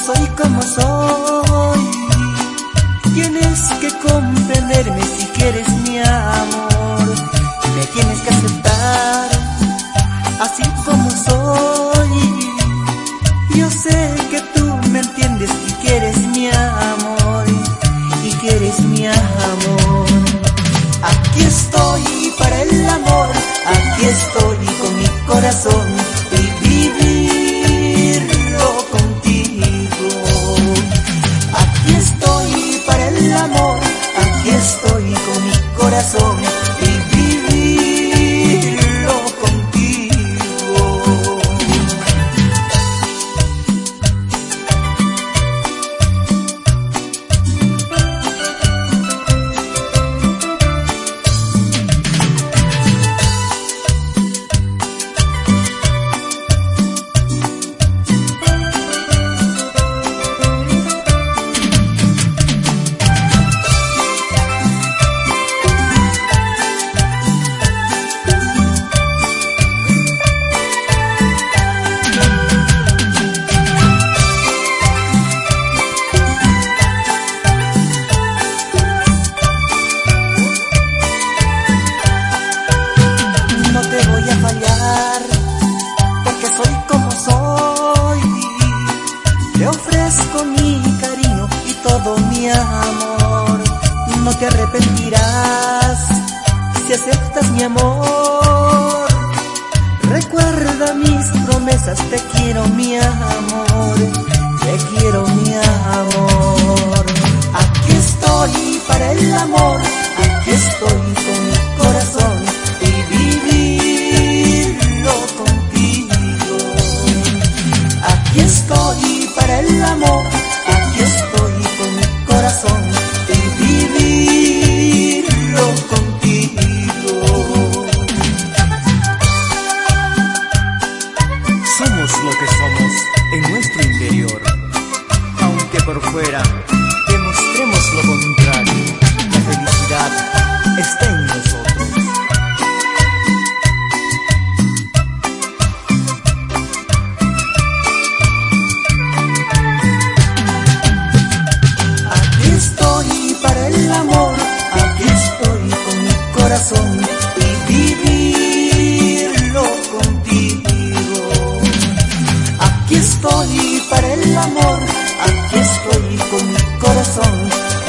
soy como soy. Tienes que comprenderme si quieres mi amor. Me tienes que aceptar así como soy. Yo sé que tú me entiendes y quieres mi amor, y quieres mi amor. Aquí estoy para el amor, aquí estoy con mi corazón y vivirlo contigo. Aquí estoy para el amor, aquí estoy con mi corazón y vivirlo contigo. Porque soy como soy. Te ofrezco mi cariño y todo mi amor. No te arrepentirás si aceptas mi amor. Recuerda mis promesas, te quiero mi amor, te quiero mi amor. Aquí estoy para el amor, aquí estoy con mi corazón y vivirlo contigo. Aquí estoy para el amor, aquí estoy con mi corazón y vivirlo contigo. Somos lo que somos en nuestro interior, aunque por fuera demostremos lo contrario. La felicidad está en nosotros. Aquí estoy para el amor, aquí estoy con mi corazón y vivirlo contigo. Aquí estoy para el amor, aquí estoy con mi corazón